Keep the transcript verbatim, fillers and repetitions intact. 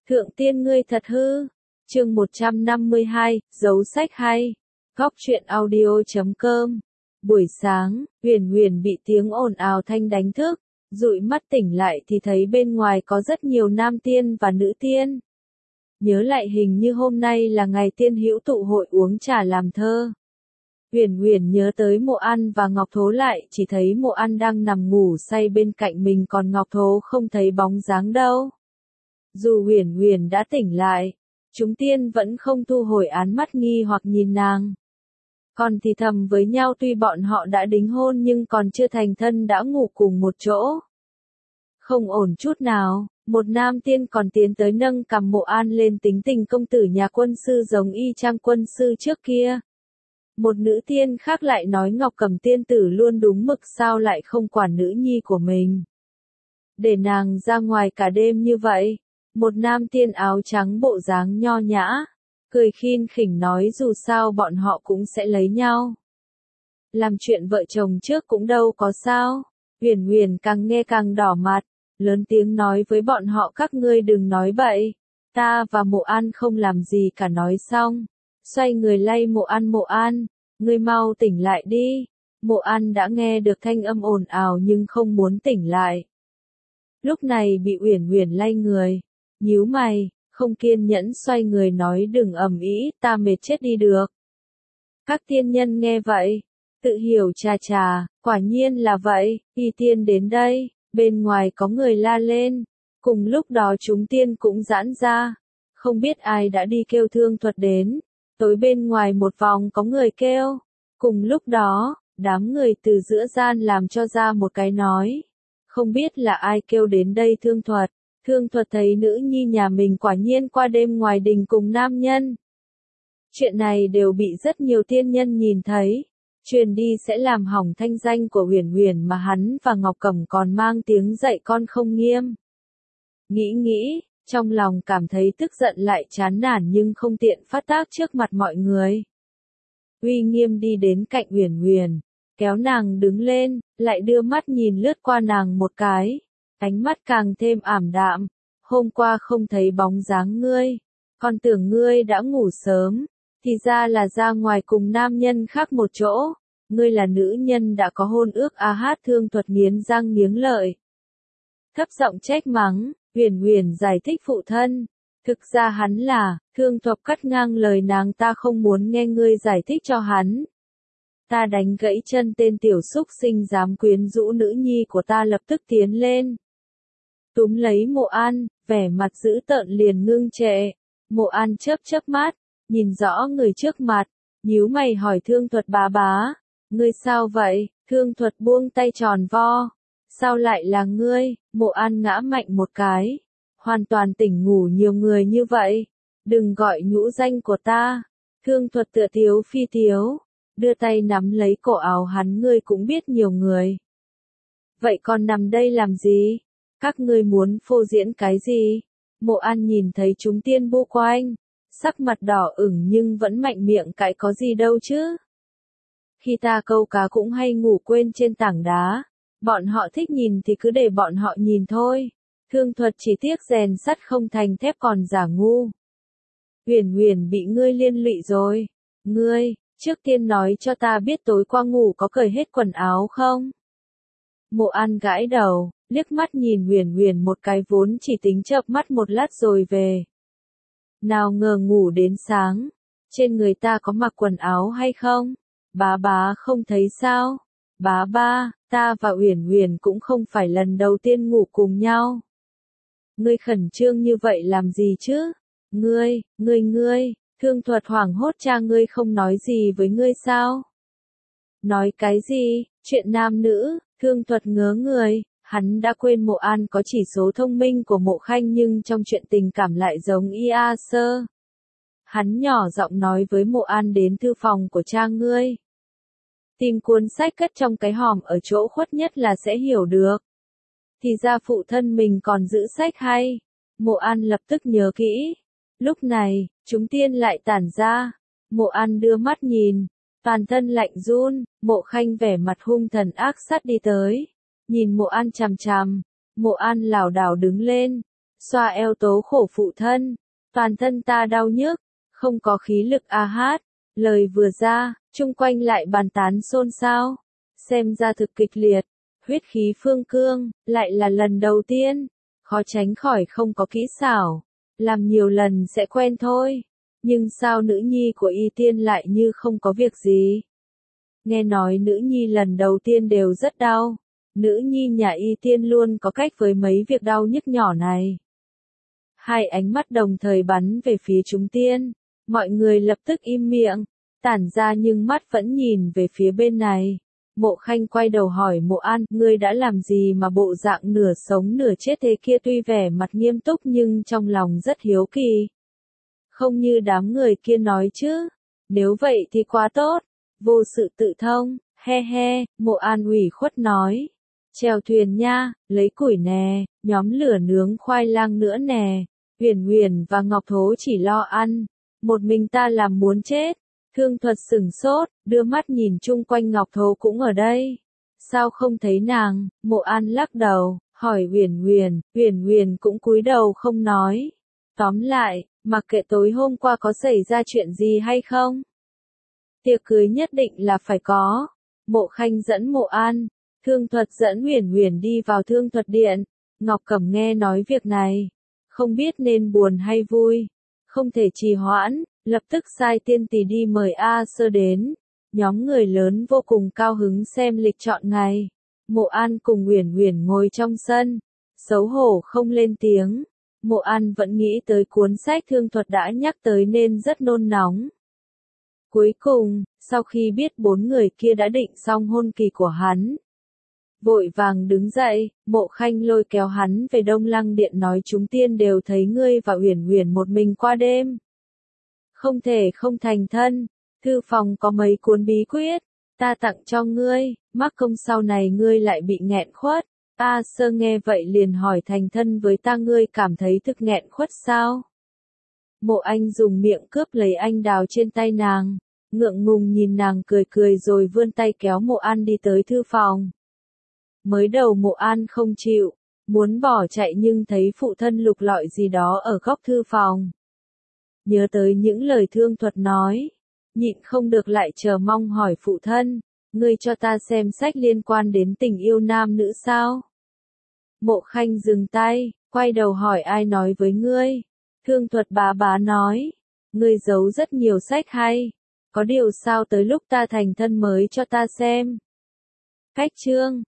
Thượng tiên ngươi thật hư. Chương một trăm năm mươi hai, dấu sách hay. Góc truyện audio chấm com. Buổi sáng, Huyền Huyền bị tiếng ồn ào thanh đánh thức, dụi mắt tỉnh lại thì thấy bên ngoài có rất nhiều nam tiên và nữ tiên. Nhớ lại hình như hôm nay là ngày tiên hữu tụ hội uống trà làm thơ. Huyền Huyền nhớ tới Mộ An và Ngọc Thố, lại chỉ thấy Mộ An đang nằm ngủ say bên cạnh mình, còn Ngọc Thố không thấy bóng dáng đâu. Dù Huyền Huyền đã tỉnh lại, chúng tiên vẫn không thu hồi ánh mắt nghi hoặc nhìn nàng. Còn thì thầm với nhau, tuy bọn họ đã đính hôn nhưng còn chưa thành thân đã ngủ cùng một chỗ. Không ổn chút nào, một nam tiên còn tiến tới nâng cằm Mộ An lên, tính tình công tử nhà quân sư giống y chang quân sư trước kia. Một nữ tiên khác lại nói Ngọc Cẩm tiên tử luôn đúng mực, sao lại không quản nữ nhi của mình, để nàng ra ngoài cả đêm như vậy. Một nam tiên áo trắng bộ dáng nho nhã, cười khin khỉnh nói dù sao bọn họ cũng sẽ lấy nhau. Làm chuyện vợ chồng trước cũng đâu có sao. Huyền Huyền càng nghe càng đỏ mặt, lớn tiếng nói với bọn họ, các ngươi đừng nói bậy, ta và Mộ An không làm gì cả. Nói xong, xoay người lay Mộ An, Mộ An, ngươi mau tỉnh lại đi. Mộ An đã nghe được thanh âm ồn ào nhưng không muốn tỉnh lại. Lúc này bị Huyền Huyền lay người, nhíu mày, không kiên nhẫn xoay người nói, đừng ầm ĩ, ta mệt chết đi được. Các tiên nhân nghe vậy, tự hiểu chà chà, quả nhiên là vậy, y tiên đến đây, bên ngoài có người la lên. Cùng lúc đó chúng tiên cũng giãn ra, không biết ai đã đi kêu thương thuật đến. Tối bên ngoài một vòng có người kêu. Cùng lúc đó, đám người từ giữa gian làm cho ra một cái nói, không biết là ai kêu đến đây. Thương thuật. Thương thuật thấy nữ nhi nhà mình quả nhiên qua đêm ngoài đình cùng nam nhân. Chuyện này đều bị rất nhiều tiên nhân nhìn thấy, truyền đi sẽ làm hỏng thanh danh của Huyền Huyền, mà hắn và Ngọc Cẩm còn mang tiếng dạy con không nghiêm. Nghĩ nghĩ, trong lòng cảm thấy tức giận lại chán nản nhưng không tiện phát tác trước mặt mọi người. Uy Nghiêm đi đến cạnh Huyền Huyền, kéo nàng đứng lên, lại đưa mắt nhìn lướt qua nàng một cái. Ánh mắt càng thêm ảm đạm. Hôm qua không thấy bóng dáng ngươi, con tưởng ngươi đã ngủ sớm, thì ra là ra ngoài cùng nam nhân khác một chỗ. Ngươi là nữ nhân đã có hôn ước a hát. Thương thuật nghiến răng nghiến lợi, thấp giọng trách mắng. Huyền Huyền giải thích phụ thân, thực ra hắn là. Thương thuật cắt ngang lời nàng, ta không muốn nghe ngươi giải thích cho hắn. Ta đánh gãy chân tên tiểu súc sinh dám quyến rũ nữ nhi của ta, lập tức tiến lên túm lấy Mộ An, vẻ mặt dữ tợn liền ngưng trệ. Mộ An chớp chớp mắt, nhìn rõ người trước mặt, nhíu mày hỏi Thương thuật, bá bá, ngươi sao vậy? Thương thuật buông tay tròn vo, sao lại là ngươi? Mộ An ngã mạnh một cái, hoàn toàn tỉnh ngủ. Nhiều người như vậy, đừng gọi nhũ danh của ta. Thương thuật tựa tiếu phi tiếu, đưa tay nắm lấy cổ áo hắn, ngươi cũng biết nhiều người, vậy còn nằm đây làm gì? Các ngươi muốn phô diễn cái gì? Mộ An nhìn thấy chúng tiên bu quanh, sắc mặt đỏ ửng nhưng vẫn mạnh miệng cãi, có gì đâu chứ. Khi ta câu cá cũng hay ngủ quên trên tảng đá, bọn họ thích nhìn thì cứ để bọn họ nhìn thôi. Thương thuật chỉ tiếc rèn sắt không thành thép còn giả ngu. Huyền Huyền bị ngươi liên lụy rồi. Ngươi, trước tiên nói cho ta biết tối qua ngủ có cởi hết quần áo không? Mộ An gãi đầu, liếc mắt nhìn Huyền Huyền một cái, vốn chỉ tính chợp mắt một lát rồi về. Nào ngờ ngủ đến sáng, trên người ta có mặc quần áo hay không? Bá bá không thấy sao? Bá ba, ta và Huyền Huyền cũng không phải lần đầu tiên ngủ cùng nhau. Ngươi khẩn trương như vậy làm gì chứ? Ngươi, ngươi ngươi, Thương thuật hoảng hốt, cha ngươi không nói gì với ngươi sao? Nói cái gì? Chuyện nam nữ? Thương thuật ngớ người. Hắn đã quên Mộ An có chỉ số thông minh của Mộ Khanh nhưng trong chuyện tình cảm lại giống y a sơ. Hắn nhỏ giọng nói với Mộ An, đến thư phòng của cha ngươi, tìm cuốn sách cất trong cái hòm ở chỗ khuất nhất là sẽ hiểu được. Thì ra phụ thân mình còn giữ sách hay. Mộ An lập tức nhớ kỹ. Lúc này, chúng tiên lại tản ra. Mộ An đưa mắt nhìn, toàn thân lạnh run. Mộ Khanh vẻ mặt hung thần ác sát đi tới, nhìn Mộ An chằm chằm. Mộ An lảo đảo đứng lên, xoa eo tố khổ phụ thân, toàn thân ta đau nhức, không có khí lực a hát, lời vừa ra, chung quanh lại bàn tán xôn xao, xem ra thực kịch liệt, huyết khí phương cương, lại là lần đầu tiên, khó tránh khỏi không có kỹ xảo, làm nhiều lần sẽ quen thôi, nhưng sao nữ nhi của Y Tiên lại như không có việc gì? Nghe nói nữ nhi lần đầu tiên đều rất đau, nữ nhi nhà Y Tiên luôn có cách với mấy việc đau nhức nhỏ này. Hai ánh mắt đồng thời bắn về phía chúng tiên, mọi người lập tức im miệng, tản ra nhưng mắt vẫn nhìn về phía bên này. Mộ Khanh quay đầu hỏi Mộ An, ngươi đã làm gì mà bộ dạng nửa sống nửa chết thế kia, tuy vẻ mặt nghiêm túc nhưng trong lòng rất hiếu kỳ. Không như đám người kia nói chứ, nếu vậy thì quá tốt, vô sự tự thông, he he, Mộ An ủy khuất nói. Chèo thuyền nha, lấy củi nè, nhóm lửa nướng khoai lang nữa nè, Huyền Huyền và Ngọc Thố chỉ lo ăn, một mình ta làm muốn chết. Thương Thuật sửng sốt, đưa mắt nhìn chung quanh, Ngọc Thố cũng ở đây. Sao không thấy nàng? Mộ An lắc đầu, hỏi Huyền Huyền, Huyền Huyền cũng cúi đầu không nói. Tóm lại, mặc kệ tối hôm qua có xảy ra chuyện gì hay không, tiệc cưới nhất định là phải có. Mộ Khanh dẫn Mộ An, Thương Thuật dẫn Huyền Huyền đi vào Thương Thuật điện. Ngọc Cẩm nghe nói việc này, không biết nên buồn hay vui, không thể trì hoãn, lập tức sai tiên tỷ đi mời A Sơ đến. Nhóm người lớn vô cùng cao hứng xem lịch chọn ngày. Mộ An cùng Huyền Huyền ngồi trong sân, xấu hổ không lên tiếng. Mộ An vẫn nghĩ tới cuốn sách Thương Thuật đã nhắc tới nên rất nôn nóng. Cuối cùng, sau khi biết bốn người kia đã định xong hôn kỳ của hắn, vội vàng đứng dậy, Mộ Khanh lôi kéo hắn về Đông Lăng điện nói chúng tiên đều thấy ngươi và Huyền Huyền một mình qua đêm. Không thể không thành thân, thư phòng có mấy cuốn bí quyết, ta tặng cho ngươi, mắc công sau này ngươi lại bị nghẹn khuất. A Sơ nghe vậy liền hỏi, thành thân với ta ngươi cảm thấy thực nghẹn khuất sao? Mộ Anh dùng miệng cướp lấy anh đào trên tay nàng, ngượng ngùng nhìn nàng cười cười rồi vươn tay kéo Mộ An đi tới thư phòng. Mới đầu Mộ An không chịu, muốn bỏ chạy nhưng thấy phụ thân lục lọi gì đó ở góc thư phòng. Nhớ tới những lời Thương Thuật nói, nhịn không được lại chờ mong hỏi phụ thân, ngươi cho ta xem sách liên quan đến tình yêu nam nữ sao? Mộ Khanh dừng tay, quay đầu hỏi ai nói với ngươi? Thương Thuật bá bá nói, ngươi giấu rất nhiều sách hay, có điều sao tới lúc ta thành thân mới cho ta xem? Cách chương